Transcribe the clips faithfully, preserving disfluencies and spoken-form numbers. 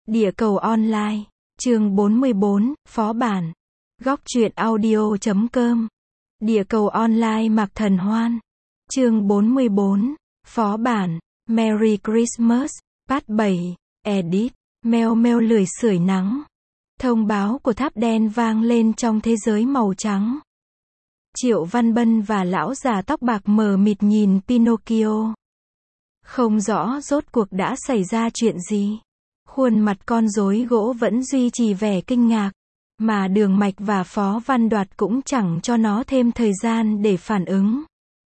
Địa cầu online, chương bốn mươi bốn, phó bản. Góc truyện audio chấm com. Địa cầu online Mạc Thần Hoan. Chương bốn mươi bốn, phó bản. Merry Christmas, Part bảy, Edit. Meo meo lười sưởi nắng. Thông báo của tháp đen vang lên trong thế giới màu trắng. Triệu Văn Bân và lão già tóc bạc mờ mịt nhìn Pinocchio. Không rõ rốt cuộc đã xảy ra chuyện gì. Khuôn mặt con rối gỗ vẫn duy trì vẻ kinh ngạc, mà Đường Mạch và Phó Văn Đoạt cũng chẳng cho nó thêm thời gian để phản ứng.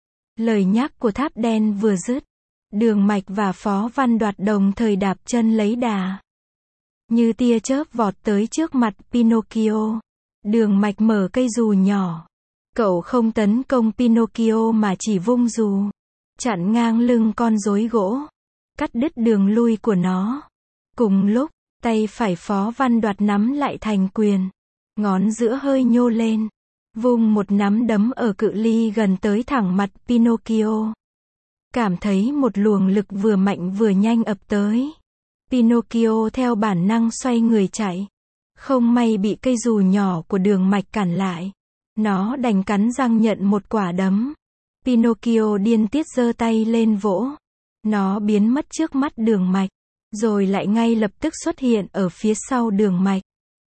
Lời nhắc của tháp đen vừa dứt, Đường Mạch và Phó Văn Đoạt đồng thời đạp chân lấy đà. Như tia chớp vọt tới trước mặt Pinocchio. Đường Mạch mở cây dù nhỏ. Cậu không tấn công Pinocchio mà chỉ vung dù, chặn ngang lưng con rối gỗ, cắt đứt đường lui của nó. Cùng lúc, tay phải Phó Văn Đoạt nắm lại thành quyền, ngón giữa hơi nhô lên, vung một nắm đấm ở cự ly gần tới thẳng mặt Pinocchio. Cảm thấy một luồng lực vừa mạnh vừa nhanh ập tới. Pinocchio theo bản năng xoay người chạy. Không may bị cây dù nhỏ của Đường Mạch cản lại. Nó đành cắn răng nhận một quả đấm. Pinocchio điên tiết giơ tay lên vỗ. Nó biến mất trước mắt Đường Mạch, rồi lại ngay lập tức xuất hiện ở phía sau Đường Mạch.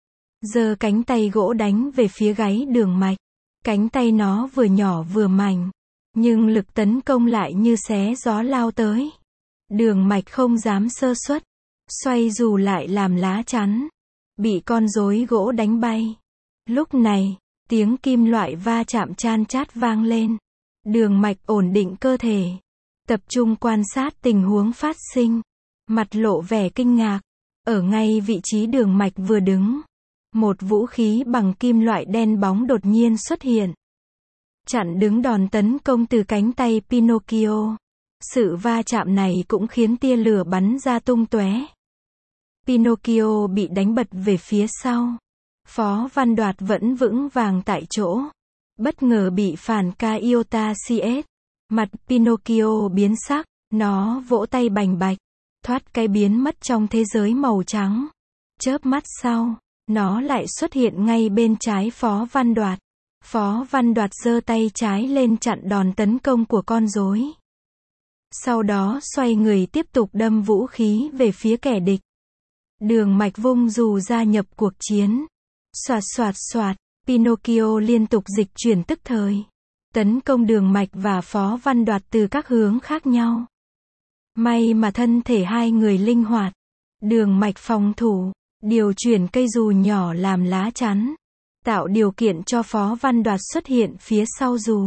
Giơ cánh tay gỗ đánh về phía gáy Đường Mạch. Cánh tay nó vừa nhỏ vừa mảnh, nhưng lực tấn công lại như xé gió lao tới. Đường Mạch không dám sơ suất, xoay dù lại làm lá chắn, bị con rối gỗ đánh bay. Lúc này, tiếng kim loại va chạm chan chát vang lên. Đường Mạch ổn định cơ thể, tập trung quan sát tình huống phát sinh, mặt lộ vẻ kinh ngạc. Ở ngay vị trí Đường Mạch vừa đứng, một vũ khí bằng kim loại đen bóng đột nhiên xuất hiện, chặn đứng đòn tấn công từ cánh tay Pinocchio. Sự va chạm này cũng khiến tia lửa bắn ra tung tóe. Pinocchio bị đánh bật về phía sau. Phó Văn Đoạt vẫn vững vàng tại chỗ, bất ngờ bị phản ca iota cs. Mặt Pinocchio biến sắc, nó vỗ tay bành bạch, thoát cái biến mất trong thế giới màu trắng. Chớp mắt sau, nó lại xuất hiện ngay bên trái Phó Văn Đoạt. Phó Văn Đoạt giơ tay trái lên chặn đòn tấn công của con rối. Sau đó xoay người tiếp tục đâm vũ khí về phía kẻ địch. Đường Mạch vung dù gia nhập cuộc chiến. Xoạt xoạt xoạt, Pinocchio liên tục dịch chuyển tức thời, tấn công Đường Mạch và Phó Văn Đoạt từ các hướng khác nhau. May mà thân thể hai người linh hoạt. Đường Mạch phòng thủ, điều chuyển cây dù nhỏ làm lá chắn, tạo điều kiện cho Phó Văn Đoạt xuất hiện phía sau dù.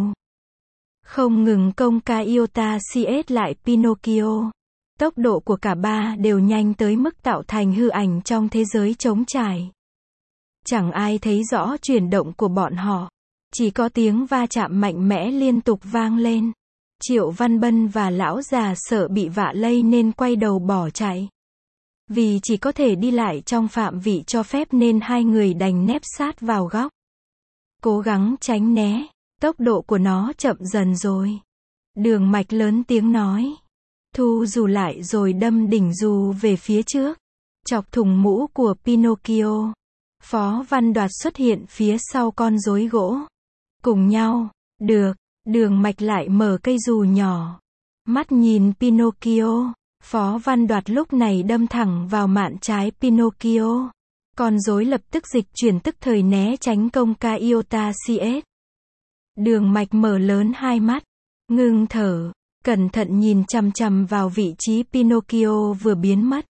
Không ngừng công ca iota cs lại Pinocchio. Tốc độ của cả ba đều nhanh tới mức tạo thành hư ảnh trong thế giới trống trải. Chẳng ai thấy rõ chuyển động của bọn họ. Chỉ có tiếng va chạm mạnh mẽ liên tục vang lên. Triệu Văn Bân và lão già sợ bị vạ lây nên quay đầu bỏ chạy. Vì chỉ có thể đi lại trong phạm vị cho phép nên hai người đành nép sát vào góc, cố gắng tránh né. Tốc độ của nó chậm dần rồi. Đường Mạch lớn tiếng nói. Thu dù lại rồi đâm đỉnh dù về phía trước, chọc thủng mũ của Pinocchio. Phó Văn Đoạt xuất hiện phía sau con rối gỗ. Cùng nhau, được, Đường Mạch lại mở cây dù nhỏ. Mắt nhìn Pinocchio, Phó Văn Đoạt lúc này đâm thẳng vào mạn trái Pinocchio. Con rối lập tức dịch chuyển tức thời né tránh công ca iota cs. Đường Mạch mở lớn hai mắt, ngưng thở, cẩn thận nhìn chằm chằm vào vị trí Pinocchio vừa biến mất.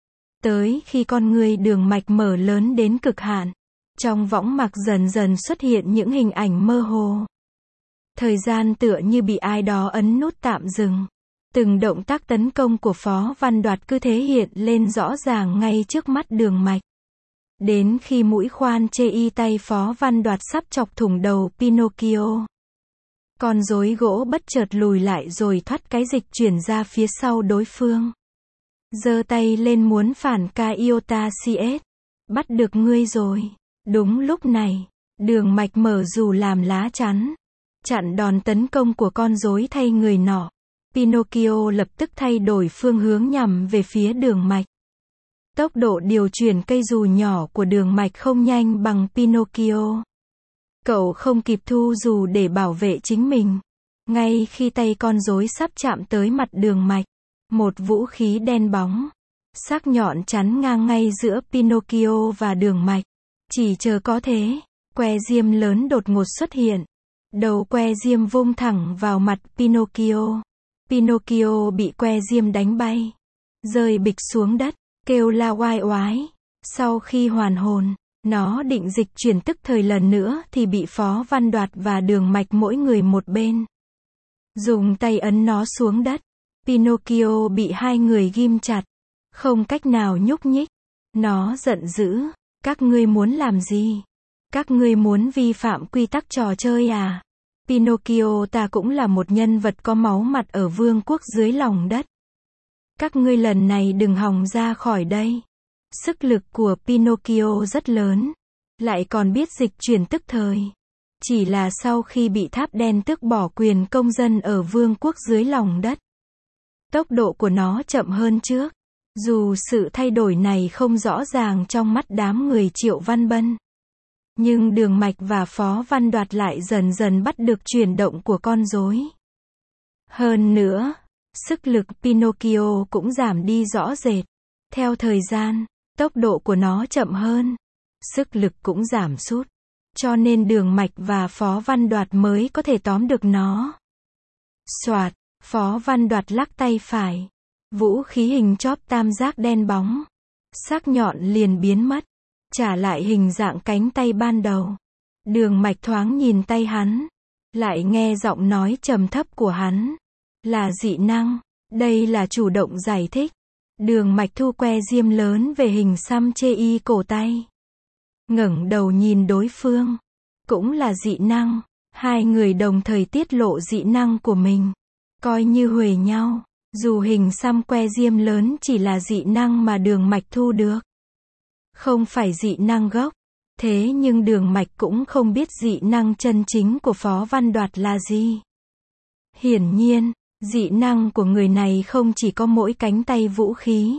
Tới khi con người Đường Mạch mở lớn đến cực hạn, trong võng mạc dần dần xuất hiện những hình ảnh mơ hồ. Thời gian tựa như bị ai đó ấn nút tạm dừng. Từng động tác tấn công của Phó Văn Đoạt cứ thế hiện lên rõ ràng ngay trước mắt Đường Mạch. Đến khi mũi khoan chê y tay Phó Văn Đoạt sắp chọc thủng đầu Pinocchio, con rối gỗ bất chợt lùi lại rồi thoát cái dịch chuyển ra phía sau đối phương. Giơ tay lên muốn phản ca iota cs. Bắt được ngươi rồi. Đúng lúc này, Đường Mạch mở dù làm lá chắn, chặn đòn tấn công của con rối thay người nọ. Pinocchio lập tức thay đổi phương hướng nhằm về phía Đường Mạch. Tốc độ điều chuyển cây dù nhỏ của Đường Mạch không nhanh bằng Pinocchio. Cậu không kịp thu dù để bảo vệ chính mình. Ngay khi tay con rối sắp chạm tới mặt Đường Mạch, một vũ khí đen bóng, sắc nhọn chắn ngang ngay giữa Pinocchio và Đường Mạch. Chỉ chờ có thế, que diêm lớn đột ngột xuất hiện. Đầu que diêm vung thẳng vào mặt Pinocchio. Pinocchio bị que diêm đánh bay, rơi bịch xuống đất, kêu la oai oái. Sau khi hoàn hồn, nó định dịch chuyển tức thời lần nữa thì bị Phó Văn Đoạt và Đường Mạch mỗi người một bên dùng tay ấn nó xuống đất. Pinocchio bị hai người ghim chặt, không cách nào nhúc nhích. Nó giận dữ, các ngươi muốn làm gì? Các ngươi muốn vi phạm quy tắc trò chơi à? Pinocchio, ta cũng là một nhân vật có máu mặt ở vương quốc dưới lòng đất. Các ngươi lần này đừng hòng ra khỏi đây. Sức lực của Pinocchio rất lớn, lại còn biết dịch chuyển tức thời. Chỉ là sau khi bị tháp đen tước bỏ quyền công dân ở vương quốc dưới lòng đất, tốc độ của nó chậm hơn trước. Dù sự thay đổi này không rõ ràng trong mắt đám người Triệu Văn Bân, nhưng Đường Mạch và Phó Văn Đoạt lại dần dần bắt được chuyển động của con rối. Hơn nữa, sức lực Pinocchio cũng giảm đi rõ rệt. Theo thời gian, tốc độ của nó chậm hơn, sức lực cũng giảm sút. Cho nên Đường Mạch và Phó Văn Đoạt mới có thể tóm được nó. Soạt, Phó Văn Đoạt lắc tay phải. Vũ khí hình chóp tam giác đen bóng, sắc nhọn liền biến mất, trả lại hình dạng cánh tay ban đầu. Đường Mạch thoáng nhìn tay hắn, lại nghe giọng nói trầm thấp của hắn. Là dị năng, đây là chủ động giải thích. Đường Mạch thu que diêm lớn về hình xăm chê y cổ tay. Ngẩng đầu nhìn đối phương. Cũng là dị năng. Hai người đồng thời tiết lộ dị năng của mình. Coi như huề nhau. Dù hình xăm que diêm lớn chỉ là dị năng mà Đường Mạch thu được, không phải dị năng gốc. Thế nhưng Đường Mạch cũng không biết dị năng chân chính của Phó Văn Đoạt là gì. Hiển nhiên, dị năng của người này không chỉ có mỗi cánh tay vũ khí.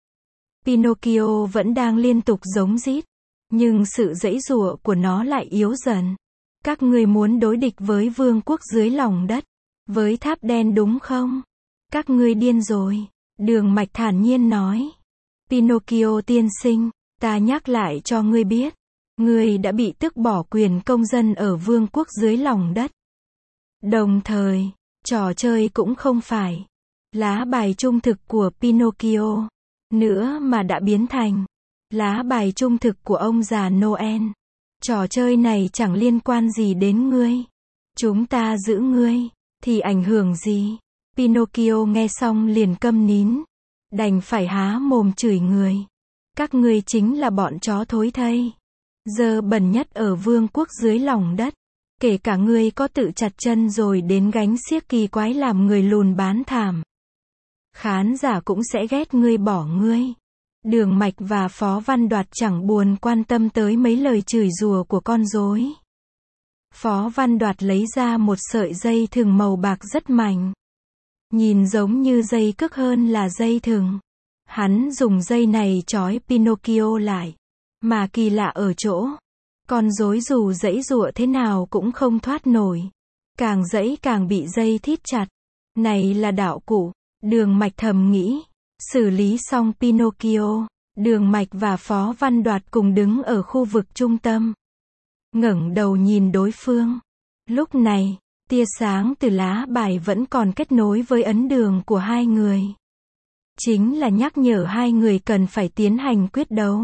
Pinocchio vẫn đang liên tục giống rít, nhưng sự giãy giụa của nó lại yếu dần. Các ngươi muốn đối địch với vương quốc dưới lòng đất, với tháp đen đúng không? Các ngươi điên rồi. Đường Mạch thản nhiên nói. Pinocchio tiên sinh, ta nhắc lại cho ngươi biết, ngươi đã bị tước bỏ quyền công dân ở vương quốc dưới lòng đất. Đồng thời, trò chơi cũng không phải lá bài trung thực của Pinocchio nữa mà đã biến thành lá bài trung thực của ông già Noel. Trò chơi này chẳng liên quan gì đến ngươi. Chúng ta giữ ngươi, thì ảnh hưởng gì? Pinocchio nghe xong liền câm nín, đành phải há mồm chửi người. Các ngươi chính là bọn chó thối thây, dơ bẩn nhất ở vương quốc dưới lòng đất. Kể cả ngươi có tự chặt chân rồi đến gánh xiếc kỳ quái làm người lùn bán thảm, khán giả cũng sẽ ghét ngươi bỏ ngươi. Đường Mạch và Phó Văn Đoạt chẳng buồn quan tâm tới mấy lời chửi rủa của con rối. Phó Văn Đoạt lấy ra một sợi dây thừng màu bạc rất mảnh, nhìn giống như dây cước hơn là dây thừng. Hắn dùng dây này trói Pinocchio lại, mà kỳ lạ ở chỗ, con rối dù giãy giụa thế nào cũng không thoát nổi, càng giãy càng bị dây thít chặt. Này là đạo cụ. Đường Mạch thầm nghĩ. Xử lý xong Pinocchio, Đường Mạch và Phó Văn Đoạt cùng đứng ở khu vực trung tâm, ngẩng đầu nhìn đối phương. Lúc này, tia sáng từ lá bài vẫn còn kết nối với ấn đường của hai người, chính là nhắc nhở hai người cần phải tiến hành quyết đấu.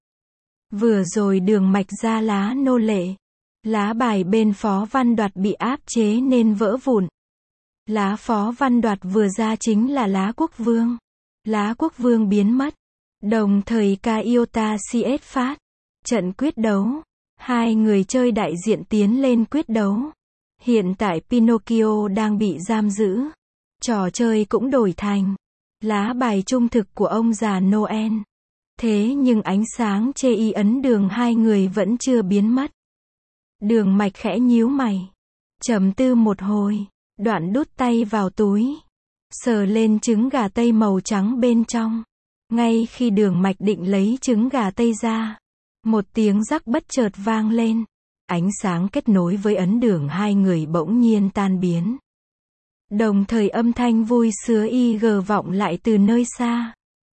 Vừa rồi Đường Mạch ra lá nô lệ, lá bài bên Phó Văn Đoạt bị áp chế nên vỡ vụn. Lá Phó Văn Đoạt vừa ra chính là lá quốc vương. Lá quốc vương biến mất, đồng thời Caiota xê ét phát. Trận quyết đấu, hai người chơi đại diện tiến lên quyết đấu. Hiện tại Pinocchio đang bị giam giữ. Trò chơi cũng đổi thành lá bài trung thực của ông già Noel. Thế nhưng ánh sáng chê y ấn đường hai người vẫn chưa biến mất. Đường Mạch khẽ nhíu mày, trầm tư một hồi, đoạn đút tay vào túi, sờ lên trứng gà tây màu trắng bên trong. Ngay khi Đường Mạch định lấy trứng gà tây ra, một tiếng rắc bất chợt vang lên. Ánh sáng kết nối với ấn đường hai người bỗng nhiên tan biến. Đồng thời âm thanh vui sướng y gờ vọng lại từ nơi xa.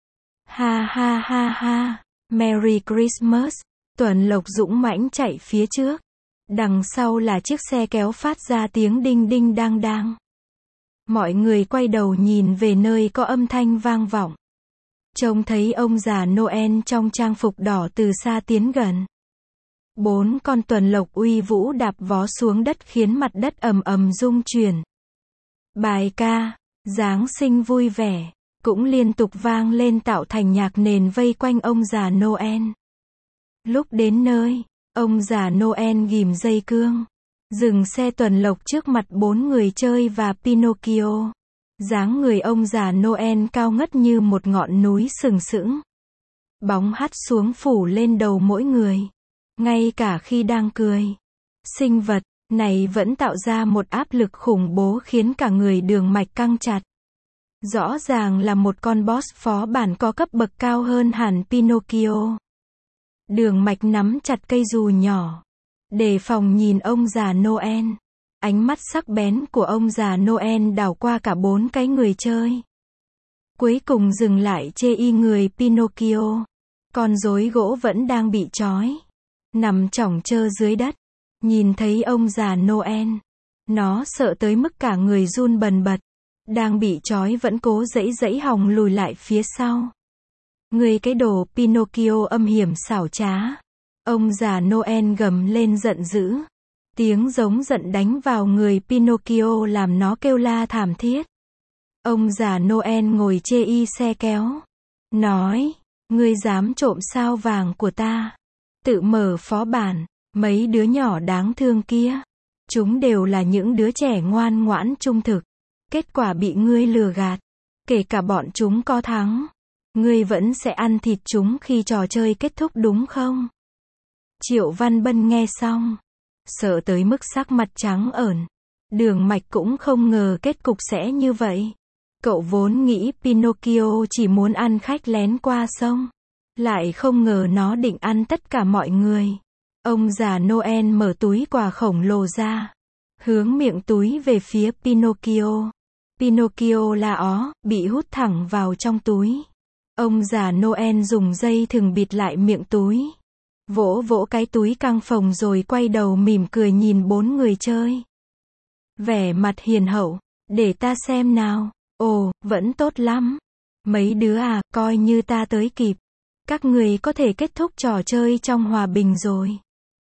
Ha ha ha ha, Merry Christmas. Tuần Lộc dũng mãnh chạy phía trước. Đằng sau là chiếc xe kéo phát ra tiếng đinh đinh đang đang. Mọi người quay đầu nhìn về nơi có âm thanh vang vọng. Trông thấy ông già Noel trong trang phục đỏ từ xa tiến gần. Bốn con tuần lộc uy vũ đạp vó xuống đất khiến mặt đất ầm ầm rung chuyển. Bài ca Giáng sinh vui vẻ cũng liên tục vang lên tạo thành nhạc nền vây quanh ông già Noel. Lúc đến nơi, ông già Noel ghim dây cương, dừng xe tuần lộc trước mặt bốn người chơi và Pinocchio. Dáng người ông già Noel cao ngất như một ngọn núi sừng sững. Bóng hắt xuống phủ lên đầu mỗi người. Ngay cả khi đang cười, sinh vật này vẫn tạo ra một áp lực khủng bố khiến cả người Đường Mạch căng chặt. Rõ ràng là một con boss phó bản có cấp bậc cao hơn hẳn Pinocchio. Đường Mạch nắm chặt cây dù nhỏ, đề phòng nhìn ông già Noel. Ánh mắt sắc bén của ông già Noel đảo qua cả bốn cái người chơi. Cuối cùng dừng lại chê y người Pinocchio. Con rối gỗ vẫn đang bị trói, nằm chỏng chơ dưới đất. Nhìn thấy ông già Noel, nó sợ tới mức cả người run bần bật. Đang bị trói vẫn cố giãy giãy hòng lùi lại phía sau. Người cái đồ Pinocchio âm hiểm xảo trá. Ông già Noel gầm lên giận dữ. Tiếng giống giận đánh vào người Pinocchio làm nó kêu la thảm thiết. Ông già Noel ngồi chê y xe kéo. Nói, ngươi dám trộm sao vàng của ta. Tự mở phó bản, mấy đứa nhỏ đáng thương kia. Chúng đều là những đứa trẻ ngoan ngoãn trung thực. Kết quả bị ngươi lừa gạt. Kể cả bọn chúng có thắng, ngươi vẫn sẽ ăn thịt chúng khi trò chơi kết thúc đúng không? Triệu Văn Bân nghe xong, sợ tới mức sắc mặt trắng ởn. Đường Mạch cũng không ngờ kết cục sẽ như vậy. Cậu vốn nghĩ Pinocchio chỉ muốn ăn khách lén qua sông. Lại không ngờ nó định ăn tất cả mọi người. Ông già Noel mở túi quà khổng lồ ra, hướng miệng túi về phía Pinocchio. Pinocchio la ó, bị hút thẳng vào trong túi. Ông già Noel dùng dây thừng bịt lại miệng túi. Vỗ vỗ cái túi căng phồng rồi quay đầu mỉm cười nhìn bốn người chơi. Vẻ mặt hiền hậu, để ta xem nào. Ồ, vẫn tốt lắm. Mấy đứa à, coi như ta tới kịp. Các người có thể kết thúc trò chơi trong hòa bình rồi.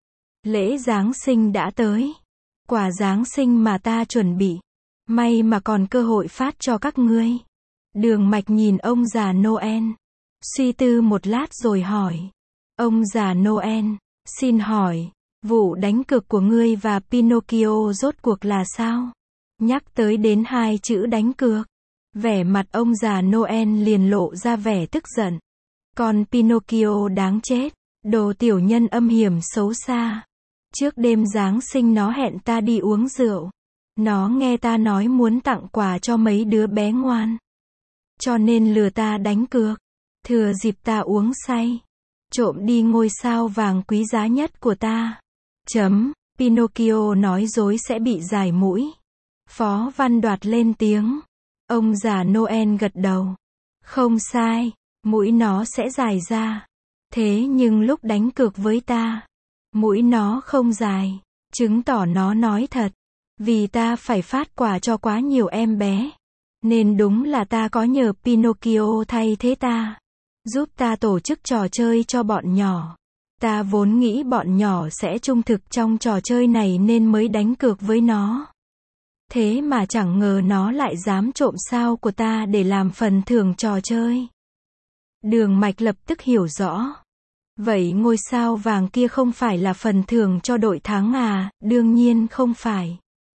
Lễ Giáng sinh đã tới. Quà Giáng sinh mà ta chuẩn bị. May mà còn cơ hội phát cho các ngươi. Đường Mạch nhìn ông già Noel. Suy tư một lát rồi hỏi. Ông già Noel, xin hỏi, vụ đánh cược của ngươi và Pinocchio rốt cuộc là sao? Nhắc tới đến hai chữ đánh cược, vẻ mặt ông già Noel liền lộ ra vẻ tức giận. Còn Pinocchio đáng chết, đồ tiểu nhân âm hiểm xấu xa. Trước đêm Giáng sinh nó hẹn ta đi uống rượu. Nó nghe ta nói muốn tặng quà cho mấy đứa bé ngoan. Cho nên lừa ta đánh cược. Thừa dịp ta uống say. Trộm đi ngôi sao vàng quý giá nhất của ta. Chấm, Pinocchio nói dối sẽ bị giải mũi. Phó Văn Đoạt lên tiếng. Ông già Noel gật đầu. Không sai, mũi nó sẽ dài ra. Thế nhưng lúc đánh cược với ta, mũi nó không dài. Chứng tỏ nó nói thật. Vì ta phải phát quà cho quá nhiều em bé. Nên đúng là ta có nhờ Pinocchio thay thế ta. Giúp ta tổ chức trò chơi cho bọn nhỏ. Ta vốn nghĩ bọn nhỏ sẽ trung thực trong trò chơi này nên mới đánh cược với nó. Thế mà chẳng ngờ nó lại dám trộm sao của ta để làm phần thưởng trò chơi. Đường Mạch lập tức hiểu rõ. Vậy ngôi sao vàng kia không phải là phần thưởng cho đội thắng à? Đương nhiên không phải.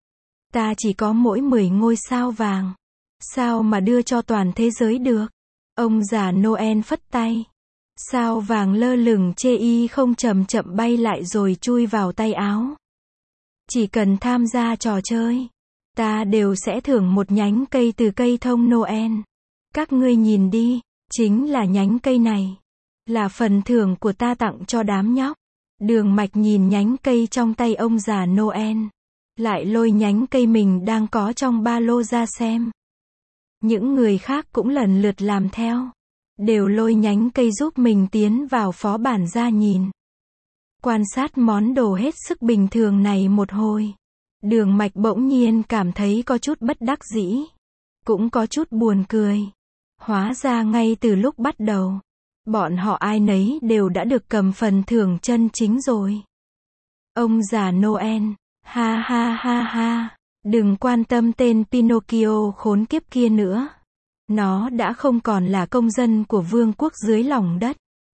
Ta chỉ có mỗi mười ngôi sao vàng. Sao mà đưa cho toàn thế giới được? Ông già Noel phất tay. Sao vàng lơ lửng chê y không chậm chậm bay lại rồi chui vào tay áo. Chỉ cần tham gia trò chơi, ta đều sẽ thưởng một nhánh cây từ cây thông Noel. Các ngươi nhìn đi, Chính là nhánh cây này. Là phần thưởng của ta tặng cho đám nhóc. Đường Mạch nhìn nhánh cây trong tay ông già Noel. Lại lôi nhánh cây mình đang có trong ba lô ra xem. Những người khác cũng lần lượt làm theo. Đều lôi nhánh cây giúp mình tiến vào phó bản ra nhìn. Quan sát món đồ hết sức bình thường này một hồi. Đường Mạch bỗng nhiên cảm thấy có chút bất đắc dĩ. Cũng có chút buồn cười. Hóa ra ngay từ lúc bắt đầu, bọn họ ai nấy đều đã được cầm phần thưởng chân chính rồi. Ông già Noel, ha ha ha ha, đừng quan tâm tên Pinocchio khốn kiếp kia nữa. Nó đã không còn là công dân của vương quốc dưới lòng đất.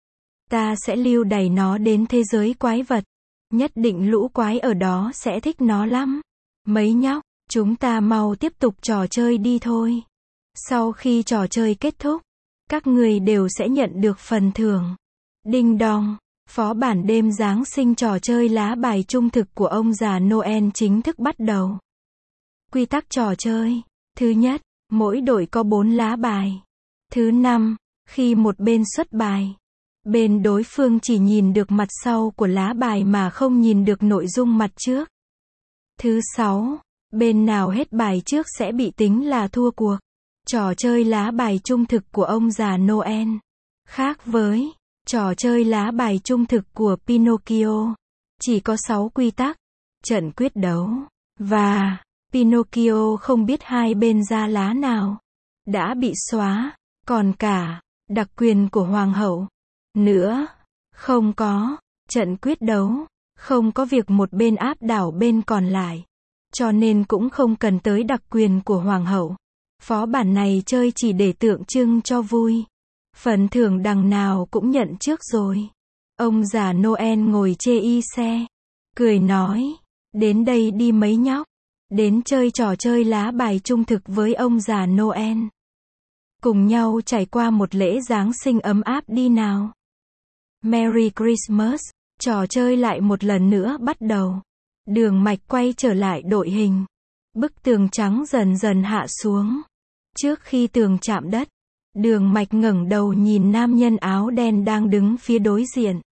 Ta sẽ lưu đày nó đến thế giới quái vật. Nhất định lũ quái ở đó sẽ thích nó lắm. Mấy nhóc, chúng ta mau tiếp tục trò chơi đi thôi. Sau khi trò chơi kết thúc, các người đều sẽ nhận được phần thưởng. Đinh đong, phó bản đêm Giáng sinh trò chơi lá bài trung thực của ông già Noel chính thức bắt đầu. Quy tắc trò chơi. Thứ nhất, mỗi đội có bốn lá bài. Thứ năm, khi một bên xuất bài, bên đối phương chỉ nhìn được mặt sau của lá bài mà không nhìn được nội dung mặt trước. Thứ sáu, bên nào hết bài trước sẽ bị tính là thua cuộc. Trò chơi lá bài trung thực của ông già Noel khác với trò chơi lá bài trung thực của Pinocchio. Chỉ có sáu quy tắc, trận quyết đấu, và Pinocchio không biết hai bên ra lá nào đã bị xóa, còn cả đặc quyền của hoàng hậu nữa. Không có trận quyết đấu, không có việc một bên áp đảo bên còn lại, cho nên cũng không cần tới đặc quyền của hoàng hậu. Phó bản này chơi chỉ để tượng trưng cho vui. Phần thưởng đằng nào cũng nhận trước rồi. Ông già Noel ngồi chê y xe, cười nói, đến đây đi mấy nhóc, đến chơi trò chơi lá bài trung thực với ông già Noel. Cùng nhau trải qua một lễ Giáng sinh ấm áp đi nào. Merry Christmas, trò chơi lại một lần nữa bắt đầu. Đường Mạch quay trở lại đội hình. Bức tường trắng dần dần hạ xuống. Trước khi tường chạm đất, Đường Mạch ngẩng đầu nhìn nam nhân áo đen đang đứng phía đối diện.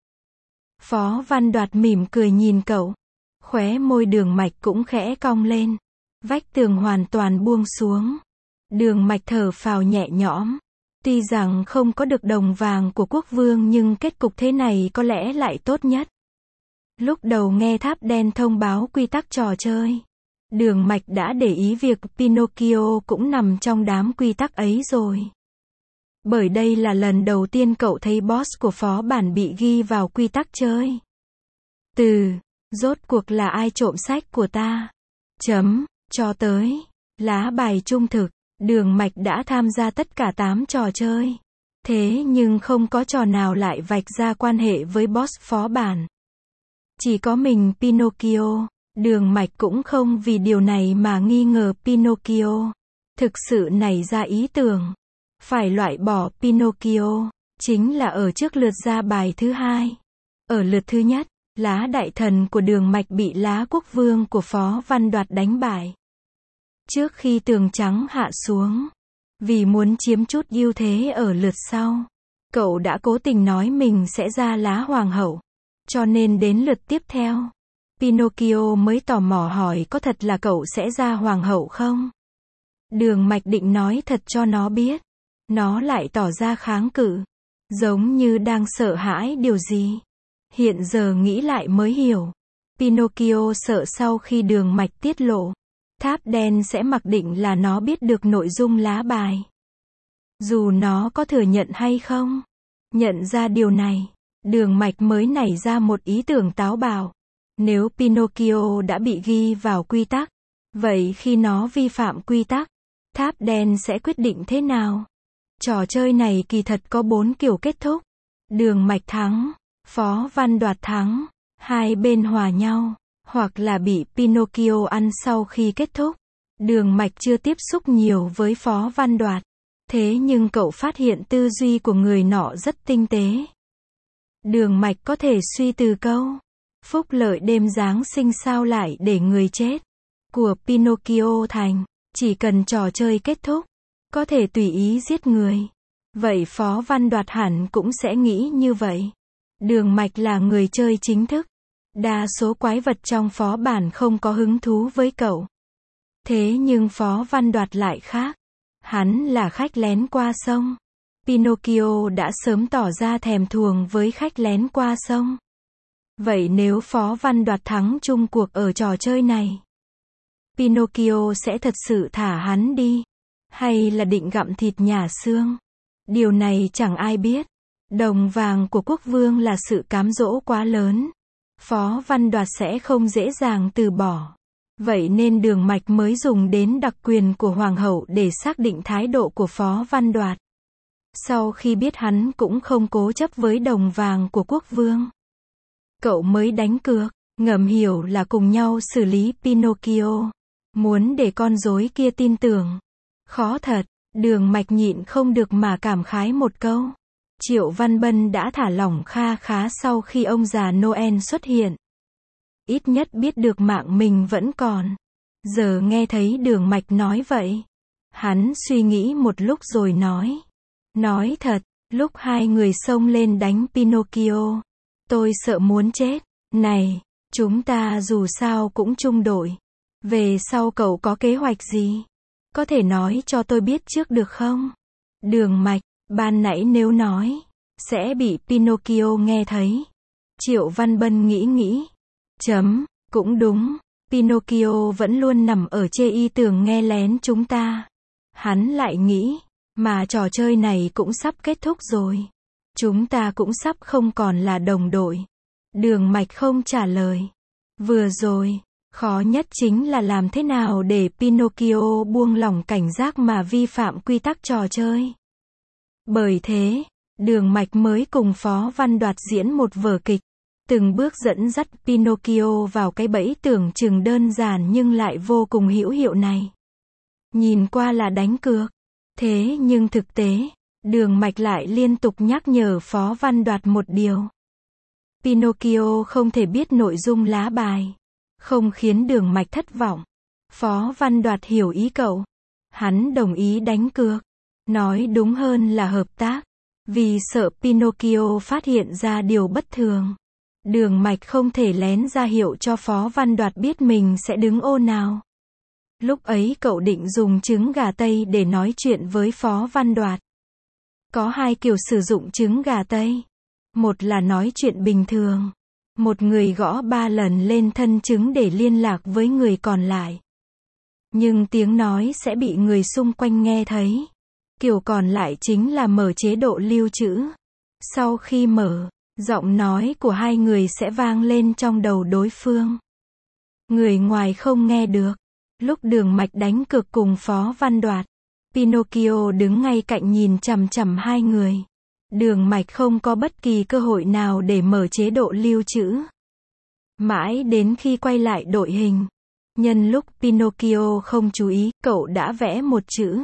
Phó Văn Đoạt mỉm cười nhìn cậu. Khóe môi Đường Mạch cũng khẽ cong lên. Vách tường hoàn toàn buông xuống. Đường Mạch thở phào nhẹ nhõm. Tuy rằng không có được đồng vàng của quốc vương nhưng kết cục thế này có lẽ lại tốt nhất. Lúc đầu nghe tháp đen thông báo quy tắc trò chơi, Đường Mạch đã để ý việc Pinocchio cũng nằm trong đám quy tắc ấy rồi. Bởi đây là lần đầu tiên cậu thấy boss của phó bản bị ghi vào quy tắc chơi. Từ, rốt cuộc là ai trộm sách của ta? Chấm, cho tới, lá bài trung thực, Đường Mạch đã tham gia tất cả tám trò chơi. Thế nhưng không có trò nào lại vạch ra quan hệ với boss phó bản. Chỉ có mình Pinocchio. Đường Mạch cũng không vì điều này mà nghi ngờ Pinocchio. Thực sự nảy ra ý tưởng phải loại bỏ Pinocchio, chính là ở trước lượt ra bài thứ hai. Ở lượt thứ nhất, lá đại thần của Đường Mạch bị lá quốc vương của Phó Văn Đoạt đánh bại. Trước khi tường trắng hạ xuống, vì muốn chiếm chút ưu thế ở lượt sau, cậu đã cố tình nói mình sẽ ra lá hoàng hậu. Cho nên đến lượt tiếp theo, Pinocchio mới tò mò hỏi có thật là cậu sẽ ra hoàng hậu không? Đường Mạch định nói thật cho nó biết. Nó lại tỏ ra kháng cự, giống như đang sợ hãi điều gì. Hiện giờ nghĩ lại mới hiểu. Pinocchio sợ sau khi Đường Mạch tiết lộ, tháp đen sẽ mặc định là nó biết được nội dung lá bài. Dù nó có thừa nhận hay không. Nhận ra điều này, Đường Mạch mới nảy ra một ý tưởng táo bạo. Nếu Pinocchio đã bị ghi vào quy tắc, vậy khi nó vi phạm quy tắc, tháp đen sẽ quyết định thế nào? Trò chơi này kỳ thật có bốn kiểu kết thúc. Đường Mạch thắng, Phó Văn Đoạt thắng, hai bên hòa nhau, hoặc là bị Pinocchio ăn sau khi kết thúc. Đường Mạch chưa tiếp xúc nhiều với Phó Văn Đoạt, thế nhưng cậu phát hiện tư duy của người nọ rất tinh tế. Đường Mạch có thể suy từ câu phúc lợi đêm Giáng sinh sao lại để người chết của Pinocchio thành, chỉ cần trò chơi kết thúc, có thể tùy ý giết người. Vậy Phó Văn Đoạt hẳn cũng sẽ nghĩ như vậy. Đường Mạch là người chơi chính thức. Đa số quái vật trong phó bản không có hứng thú với cậu. Thế nhưng Phó Văn Đoạt lại khác. Hắn là khách lén qua sông. Pinocchio đã sớm tỏ ra thèm thuồng với khách lén qua sông. Vậy nếu Phó Văn Đoạt thắng chung cuộc ở trò chơi này, Pinocchio sẽ thật sự thả hắn đi, hay là định gặm thịt nhả xương? Điều này chẳng ai biết. Đồng vàng của quốc vương là sự cám dỗ quá lớn. Phó Văn Đoạt sẽ không dễ dàng từ bỏ. Vậy nên Đường Mạch mới dùng đến đặc quyền của Hoàng hậu để xác định thái độ của Phó Văn Đoạt. Sau khi biết hắn cũng không cố chấp với đồng vàng của quốc vương, cậu mới đánh cược, ngầm hiểu là cùng nhau xử lý Pinocchio. Muốn để con rối kia tin tưởng. Khó thật, Đường Mạch nhịn không được mà cảm khái một câu. Triệu Văn Bân đã thả lỏng kha khá sau khi ông già Noel xuất hiện. Ít nhất biết được mạng mình vẫn còn. Giờ nghe thấy Đường Mạch nói vậy, hắn suy nghĩ một lúc rồi nói. Nói thật, lúc hai người xông lên đánh Pinocchio, tôi sợ muốn chết. Này, chúng ta dù sao cũng chung đội. Về sau cậu có kế hoạch gì? Có thể nói cho tôi biết trước được không? Đường Mạch, ban nãy nếu nói, sẽ bị Pinocchio nghe thấy. Triệu Văn Bân nghĩ nghĩ. Chấm, cũng đúng. Pinocchio vẫn luôn nằm ở chê y tưởng nghe lén chúng ta. Hắn lại nghĩ, mà trò chơi này cũng sắp kết thúc rồi. Chúng ta cũng sắp không còn là đồng đội. Đường Mạch không trả lời. Vừa rồi, khó nhất chính là làm thế nào để Pinocchio buông lỏng cảnh giác mà vi phạm quy tắc trò chơi. Bởi thế, Đường Mạch mới cùng Phó Văn Đoạt diễn một vở kịch, từng bước dẫn dắt Pinocchio vào cái bẫy tưởng chừng đơn giản nhưng lại vô cùng hữu hiệu này. Nhìn qua là đánh cược, thế nhưng thực tế, Đường Mạch lại liên tục nhắc nhở Phó Văn Đoạt một điều. Pinocchio không thể biết nội dung lá bài, không khiến Đường Mạch thất vọng. Phó Văn Đoạt hiểu ý cậu. Hắn đồng ý đánh cược. Nói đúng hơn là hợp tác. Vì sợ Pinocchio phát hiện ra điều bất thường. Đường Mạch không thể lén ra hiệu cho Phó Văn Đoạt biết mình sẽ đứng ô nào. Lúc ấy cậu định dùng trứng gà Tây để nói chuyện với Phó Văn Đoạt. Có hai kiểu sử dụng trứng gà Tây. Một là nói chuyện bình thường. Một người gõ ba lần lên thân trứng để liên lạc với người còn lại. Nhưng tiếng nói sẽ bị người xung quanh nghe thấy. Kiểu còn lại chính là mở chế độ lưu trữ. Sau khi mở, giọng nói của hai người sẽ vang lên trong đầu đối phương. Người ngoài không nghe được. Lúc Đường Mạch đánh cược cùng Phó Văn Đoạt, Pinocchio đứng ngay cạnh nhìn chằm chằm hai người. Đường Mạch không có bất kỳ cơ hội nào để mở chế độ lưu trữ. Mãi đến khi quay lại đội hình, nhân lúc Pinocchio không chú ý, cậu đã vẽ một chữ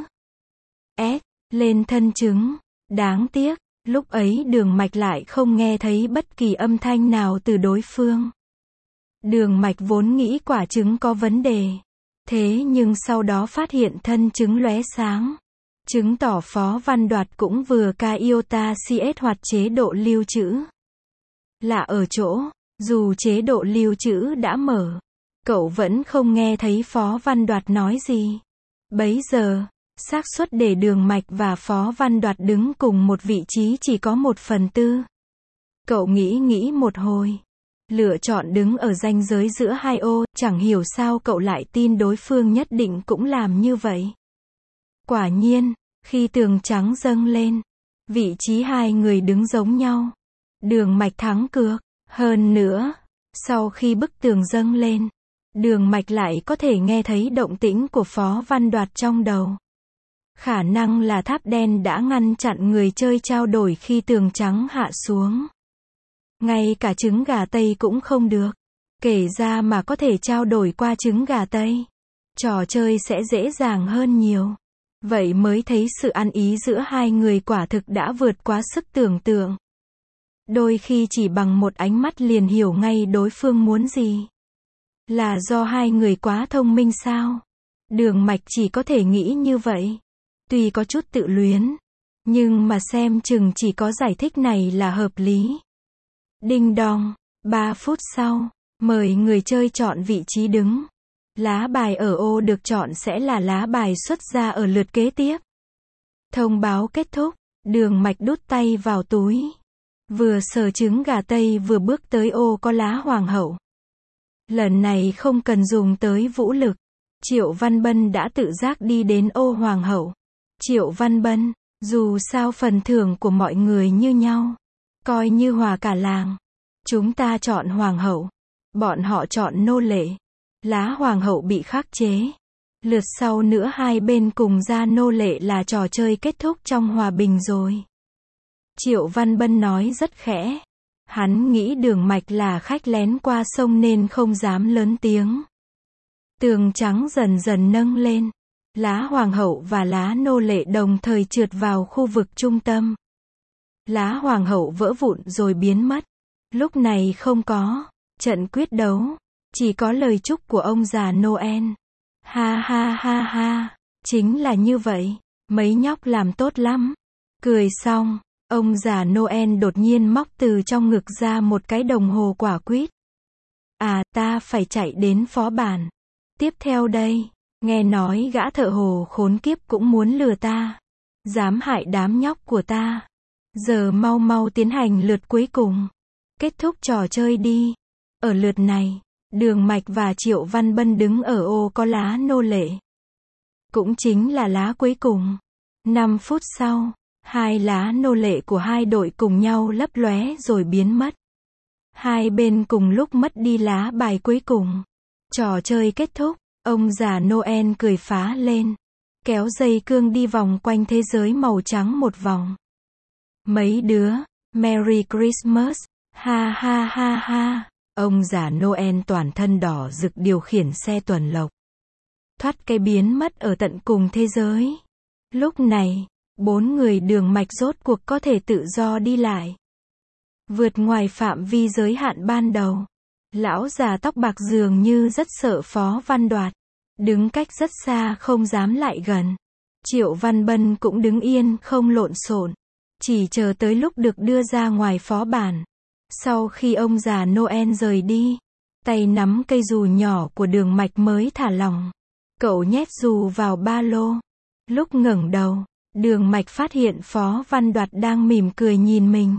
S lên thân trứng. Đáng tiếc, lúc ấy Đường Mạch lại không nghe thấy bất kỳ âm thanh nào từ đối phương. Đường Mạch vốn nghĩ quả trứng có vấn đề. Thế nhưng sau đó phát hiện thân trứng lóe sáng. Chứng tỏ Phó Văn Đoạt cũng vừa cài iota cs hoặc chế độ lưu trữ. Lạ ở chỗ, dù chế độ lưu trữ đã mở, cậu vẫn không nghe thấy Phó Văn Đoạt nói gì. Bấy giờ, xác suất để Đường Mạch và Phó Văn Đoạt đứng cùng một vị trí chỉ có một phần tư. Cậu nghĩ nghĩ một hồi, lựa chọn đứng ở ranh giới giữa hai ô, chẳng hiểu sao cậu lại tin đối phương nhất định cũng làm như vậy. Quả nhiên, khi tường trắng dâng lên, vị trí hai người đứng giống nhau. Đường Mạch thắng cược. Hơn nữa, sau khi bức tường dâng lên, Đường Mạch lại có thể nghe thấy động tĩnh của Phó Văn Đoạt trong đầu. Khả năng là tháp đen đã ngăn chặn người chơi trao đổi khi tường trắng hạ xuống. Ngay cả trứng gà Tây cũng không được. Kể ra mà có thể trao đổi qua trứng gà Tây, trò chơi sẽ dễ dàng hơn nhiều. Vậy mới thấy sự ăn ý giữa hai người quả thực đã vượt quá sức tưởng tượng. Đôi khi chỉ bằng một ánh mắt liền hiểu ngay đối phương muốn gì. Là do hai người quá thông minh sao? Đường Mạch chỉ có thể nghĩ như vậy. Tuy có chút tự luyến, Nhưng mà xem chừng chỉ có giải thích này là hợp lý. Đinh đong, ba phút sau, mời người chơi chọn vị trí đứng. Lá bài ở ô được chọn sẽ là lá bài xuất ra ở lượt kế tiếp. Thông báo kết thúc, Đường Mạch đút tay vào túi. Vừa sờ trứng gà tây vừa bước tới ô có lá hoàng hậu. Lần này không cần dùng tới vũ lực. Triệu Văn Bân đã tự giác đi đến ô hoàng hậu. Triệu Văn Bân, dù sao phần thưởng của mọi người như nhau. Coi như hòa cả làng. Chúng ta chọn hoàng hậu. Bọn họ chọn nô lệ. Lá hoàng hậu bị khắc chế. Lượt sau nữa hai bên cùng ra nô lệ là trò chơi kết thúc trong hòa bình rồi. Triệu Văn Bân nói rất khẽ. Hắn nghĩ Đường Mạch là khách lén qua sông nên không dám lớn tiếng. Tường trắng dần dần nâng lên. Lá hoàng hậu và lá nô lệ đồng thời trượt vào khu vực trung tâm. Lá hoàng hậu vỡ vụn rồi biến mất. Lúc này không có trận quyết đấu, chỉ có lời chúc của ông già Noel. Ha ha ha ha, chính là như vậy, mấy nhóc làm tốt lắm. Cười xong, ông già Noel đột nhiên móc từ trong ngực ra một cái đồng hồ quả quýt. À, ta phải chạy đến phó bản. Tiếp theo đây, nghe nói gã thợ hồ khốn kiếp cũng muốn lừa ta. Dám hại đám nhóc của ta. Giờ mau mau tiến hành lượt cuối cùng. Kết thúc trò chơi đi. Ở lượt này, Đường Mạch và Triệu Văn Bân đứng ở ô có lá nô lệ. Cũng chính là lá cuối cùng. năm phút sau, hai lá nô lệ của hai đội cùng nhau lấp lóe rồi biến mất. Hai bên cùng lúc mất đi lá bài cuối cùng. Trò chơi kết thúc, ông già Noel cười phá lên. Kéo dây cương đi vòng quanh thế giới màu trắng một vòng. Mấy đứa, Merry Christmas, ha ha ha ha. Ông già Noel toàn thân đỏ rực điều khiển xe tuần lộc. Thoát cái biến mất ở tận cùng thế giới. Lúc này, bốn người Đường Mạch rốt cuộc có thể tự do đi lại. Vượt ngoài phạm vi giới hạn ban đầu. Lão già tóc bạc dường như rất sợ Phó Văn Đoạt. Đứng cách rất xa không dám lại gần. Triệu Văn Bân cũng đứng yên không lộn xộn. Chỉ chờ tới lúc được đưa ra ngoài phó bản. Sau khi ông già Noel rời đi, tay nắm cây dù nhỏ của Đường Mạch mới thả lỏng. Cậu nhét dù vào ba lô. Lúc ngẩng đầu, Đường Mạch phát hiện Phó Văn Đoạt đang mỉm cười nhìn mình.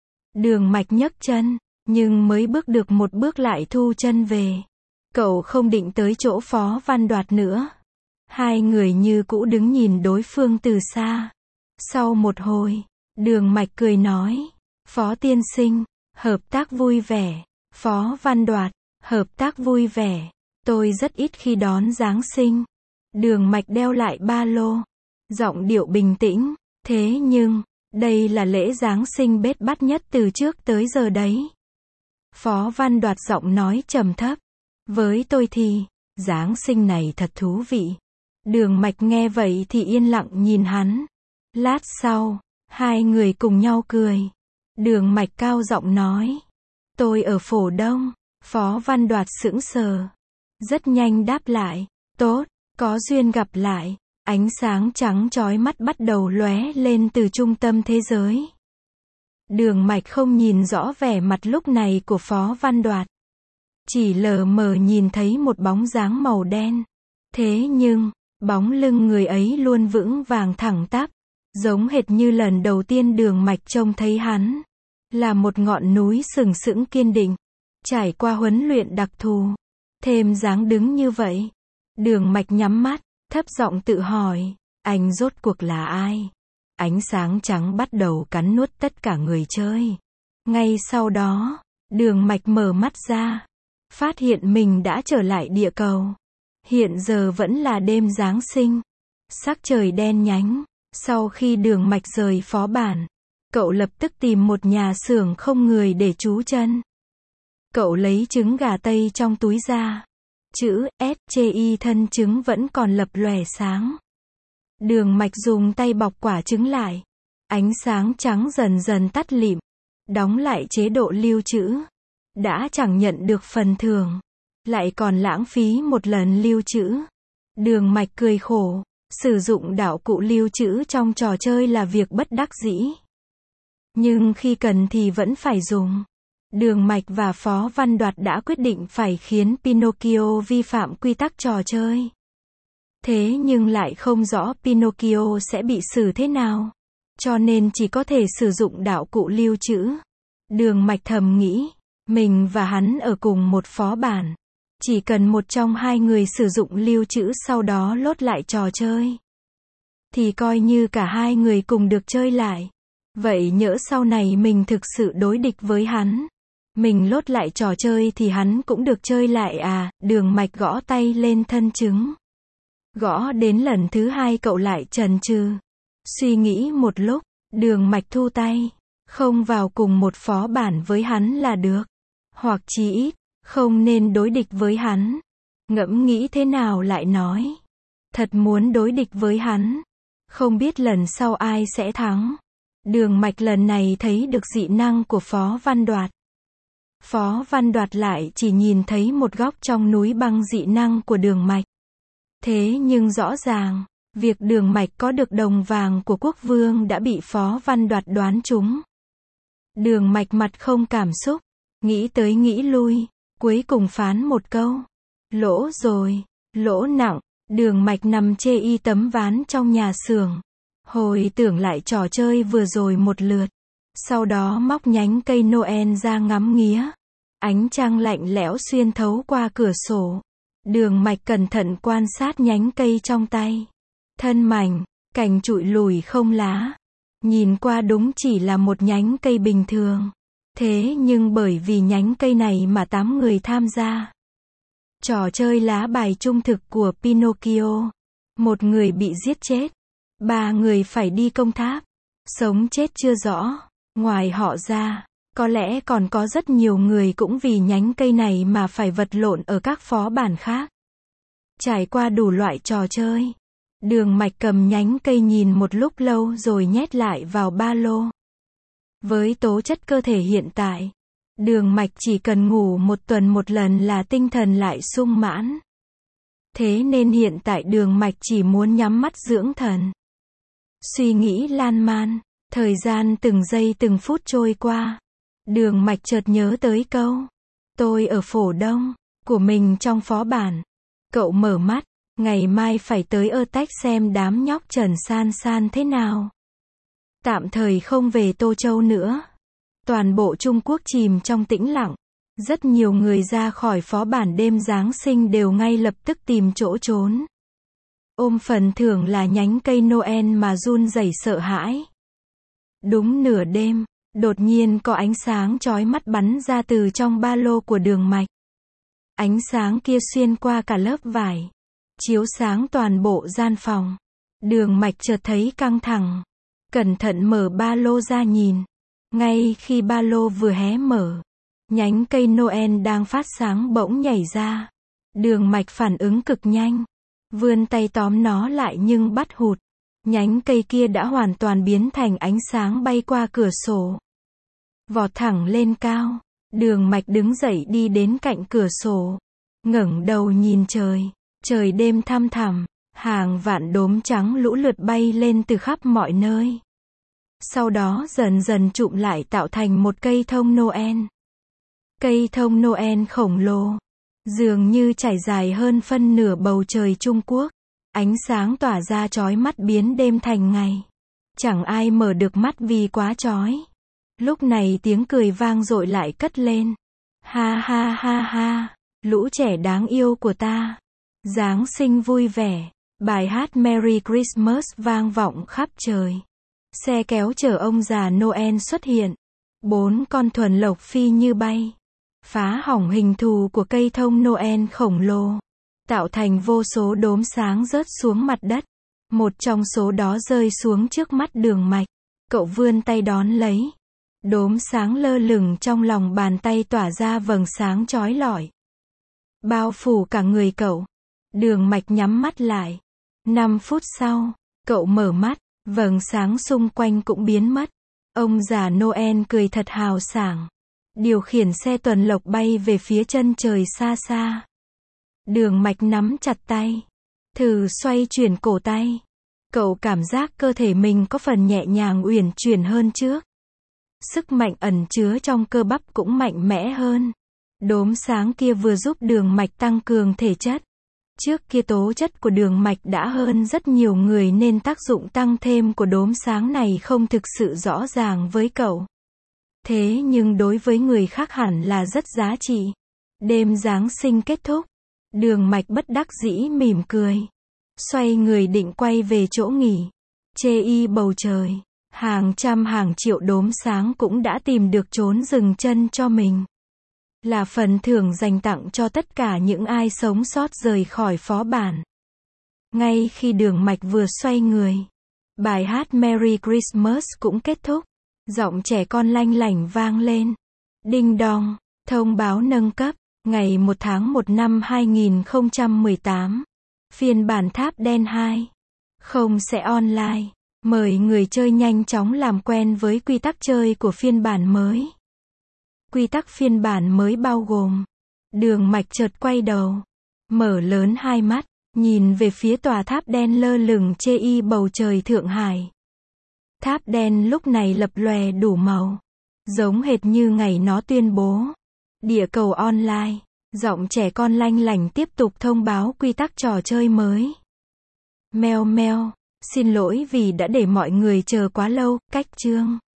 Đường Mạch nhấc chân, nhưng mới bước được một bước lại thu chân về. Cậu không định tới chỗ Phó Văn Đoạt nữa. Hai người như cũ đứng nhìn đối phương từ xa. Sau một hồi, Đường Mạch cười nói, Phó tiên sinh, hợp tác vui vẻ. Phó Văn Đoạt, hợp tác vui vẻ. Tôi rất ít khi đón Giáng sinh. Đường Mạch đeo lại ba lô. Giọng điệu bình tĩnh. Thế nhưng, đây là lễ Giáng sinh bết bát nhất từ trước tới giờ đấy. Phó Văn Đoạt giọng nói trầm thấp. Với tôi thì, Giáng sinh này thật thú vị. Đường Mạch nghe vậy thì yên lặng nhìn hắn. Lát sau, hai người cùng nhau cười. Đường Mạch cao giọng nói. Tôi ở Phổ Đông. Phó Văn Đoạt sững sờ. Rất nhanh đáp lại. Tốt, có duyên gặp lại. Ánh sáng trắng chói mắt bắt đầu lóe lên từ trung tâm thế giới. Đường Mạch không nhìn rõ vẻ mặt lúc này của Phó Văn Đoạt. Chỉ lờ mờ nhìn thấy một bóng dáng màu đen. Thế nhưng, bóng lưng người ấy luôn vững vàng thẳng tắp. Giống hệt như lần đầu tiên Đường Mạch trông thấy hắn. Là một ngọn núi sừng sững kiên định. Trải qua huấn luyện đặc thù. Thêm dáng đứng như vậy. Đường Mạch nhắm mắt, thấp giọng tự hỏi. Anh rốt cuộc là ai? Ánh sáng trắng bắt đầu cắn nuốt tất cả người chơi. Ngay sau đó, Đường Mạch mở mắt ra. Phát hiện mình đã trở lại địa cầu. Hiện giờ vẫn là đêm Giáng sinh. Sắc trời đen nhánh. Sau khi Đường Mạch rời phó bản, cậu lập tức tìm một nhà xưởng không người để trú chân. Cậu lấy trứng gà tây trong túi ra. Chữ S Ch I thân trứng vẫn còn lập lòe sáng. Đường Mạch dùng tay bọc quả trứng lại. Ánh sáng trắng dần dần tắt lịm. Đóng lại chế độ lưu trữ. Đã chẳng nhận được phần thưởng. Lại còn lãng phí một lần lưu trữ. Đường Mạch cười khổ. Sử dụng đạo cụ lưu trữ trong trò chơi là việc bất đắc dĩ. Nhưng khi cần thì vẫn phải dùng. Đường Mạch và Phó Văn Đoạt đã quyết định phải khiến Pinocchio vi phạm quy tắc trò chơi. Thế nhưng lại không rõ Pinocchio sẽ bị xử thế nào. Cho nên chỉ có thể sử dụng đạo cụ lưu trữ. Đường Mạch thầm nghĩ, mình và hắn ở cùng một phó bản. Chỉ cần một trong hai người sử dụng lưu trữ sau đó lốt lại trò chơi. Thì coi như cả hai người cùng được chơi lại. Vậy nhỡ sau này mình thực sự đối địch với hắn. Mình lốt lại trò chơi thì hắn cũng được chơi lại à, Đường Mạch gõ tay lên thân trứng. Gõ đến lần thứ hai cậu lại chần chừ. Suy nghĩ một lúc, Đường Mạch thu tay. Không vào cùng một phó bản với hắn là được. Hoặc chí ít, không nên đối địch với hắn. Ngẫm nghĩ thế nào lại nói. Thật muốn đối địch với hắn. Không biết lần sau ai sẽ thắng. Đường Mạch lần này thấy được dị năng của Phó Văn Đoạt. Phó Văn Đoạt lại chỉ nhìn thấy một góc trong núi băng dị năng của Đường Mạch. Thế nhưng rõ ràng, việc Đường Mạch có được đồng vàng của quốc vương đã bị Phó Văn Đoạt đoán trúng. Đường Mạch mặt không cảm xúc, nghĩ tới nghĩ lui, cuối cùng phán một câu. Lỗ rồi, lỗ nặng. Đường Mạch nằm chê y tấm ván trong nhà xưởng. Hồi tưởng lại trò chơi vừa rồi một lượt. Sau đó móc nhánh cây Noel ra ngắm nghía. Ánh trăng lạnh lẽo xuyên thấu qua cửa sổ. Đường Mạch cẩn thận quan sát nhánh cây trong tay. Thân mảnh, cành trụi lùi không lá. Nhìn qua đúng chỉ là một nhánh cây bình thường. Thế nhưng bởi vì nhánh cây này mà tám người tham gia. Trò chơi lá bài trung thực của Pinocchio. Một người bị giết chết. Ba người phải đi công tháp. Sống chết chưa rõ. Ngoài họ ra, có lẽ còn có rất nhiều người cũng vì nhánh cây này mà phải vật lộn ở các phó bản khác. Trải qua đủ loại trò chơi. Đường Mạch cầm nhánh cây nhìn một lúc lâu rồi nhét lại vào ba lô. Với tố chất cơ thể hiện tại, Đường Mạch chỉ cần ngủ một tuần một lần là tinh thần lại sung mãn. Thế nên hiện tại Đường Mạch chỉ muốn nhắm mắt dưỡng thần. Suy nghĩ lan man, thời gian từng giây từng phút trôi qua. Đường Mạch chợt nhớ tới câu tôi ở Phổ Đông của mình trong phó bản. Cậu mở mắt, ngày mai phải tới Ơ-Tách xem đám nhóc Trần San San thế nào. Tạm thời không về Tô Châu nữa. Toàn bộ Trung Quốc chìm trong tĩnh lặng. Rất nhiều người ra khỏi phó bản đêm Giáng sinh đều ngay lập tức tìm chỗ trốn. Ôm phần thưởng là nhánh cây Noel mà run rẩy sợ hãi. Đúng nửa đêm, đột nhiên có ánh sáng chói mắt bắn ra từ trong ba lô của Đường Mạch. Ánh sáng kia xuyên qua cả lớp vải, chiếu sáng toàn bộ gian phòng. Đường Mạch chợt thấy căng thẳng. Cẩn thận mở ba lô ra nhìn. Ngay khi ba lô vừa hé mở, nhánh cây Noel đang phát sáng bỗng nhảy ra. Đường Mạch phản ứng cực nhanh. Vươn tay tóm nó lại nhưng bắt hụt. Nhánh cây kia đã hoàn toàn biến thành ánh sáng bay qua cửa sổ. Vọt thẳng lên cao. Đường Mạch đứng dậy đi đến cạnh cửa sổ. Ngẩng đầu nhìn trời. Trời đêm thăm thẳm. Hàng vạn đốm trắng lũ lượt bay lên từ khắp mọi nơi. Sau đó dần dần trụm lại tạo thành một cây thông Noel. Cây thông Noel khổng lồ. Dường như trải dài hơn phân nửa bầu trời Trung Quốc. Ánh sáng tỏa ra chói mắt biến đêm thành ngày. Chẳng ai mở được mắt vì quá chói. Lúc này tiếng cười vang dội lại cất lên. Ha ha ha ha, lũ trẻ đáng yêu của ta. Giáng sinh vui vẻ. Bài hát Merry Christmas vang vọng khắp trời. Xe kéo chở ông già Noel xuất hiện. Bốn con thuần lộc phi như bay. Phá hỏng hình thù của cây thông Noel khổng lồ. Tạo thành vô số đốm sáng rớt xuống mặt đất. Một trong số đó rơi xuống trước mắt Đường Mạch. Cậu vươn tay đón lấy. Đốm sáng lơ lửng trong lòng bàn tay tỏa ra vầng sáng chói lọi. Bao phủ cả người cậu. Đường Mạch nhắm mắt lại. Năm phút sau, cậu mở mắt, vầng sáng xung quanh cũng biến mất. Ông già Noel cười thật hào sảng. Điều khiển xe tuần lộc bay về phía chân trời xa xa. Đường Mạch nắm chặt tay. Thử xoay chuyển cổ tay. Cậu cảm giác cơ thể mình có phần nhẹ nhàng uyển chuyển hơn trước. Sức mạnh ẩn chứa trong cơ bắp cũng mạnh mẽ hơn. Đốm sáng kia vừa giúp đường mạch tăng cường thể chất. Trước kia tố chất của đường mạch đã hơn rất nhiều người nên tác dụng tăng thêm của đốm sáng này không thực sự rõ ràng với cậu. Thế nhưng đối với người khác hẳn là rất giá trị. Đêm Giáng sinh kết thúc. Đường mạch bất đắc dĩ mỉm cười. Xoay người định quay về chỗ nghỉ. Chê y bầu trời. Hàng trăm hàng triệu đốm sáng cũng đã tìm được chốn dừng chân cho mình. Là phần thưởng dành tặng cho tất cả những ai sống sót rời khỏi phó bản. Ngay khi đường mạch vừa xoay người, bài hát Merry Christmas cũng kết thúc. Giọng trẻ con lanh lảnh vang lên. Đinh đong, thông báo nâng cấp, ngày một tháng một năm hai nghìn không trăm mười tám. Phiên bản tháp đen hai. Không sẽ online. Mời người chơi nhanh chóng làm quen với quy tắc chơi của phiên bản mới. Quy tắc phiên bản mới bao gồm. Đường mạch chợt quay đầu. Mở lớn hai mắt, nhìn về phía tòa tháp đen lơ lửng chê y bầu trời Thượng Hải. Tháp đen lúc này lập lòe đủ màu. Giống hệt như ngày nó tuyên bố. Địa cầu online. Giọng trẻ con lanh lảnh tiếp tục thông báo quy tắc trò chơi mới. Meo meo. Xin lỗi vì đã để mọi người chờ quá lâu, cách chương.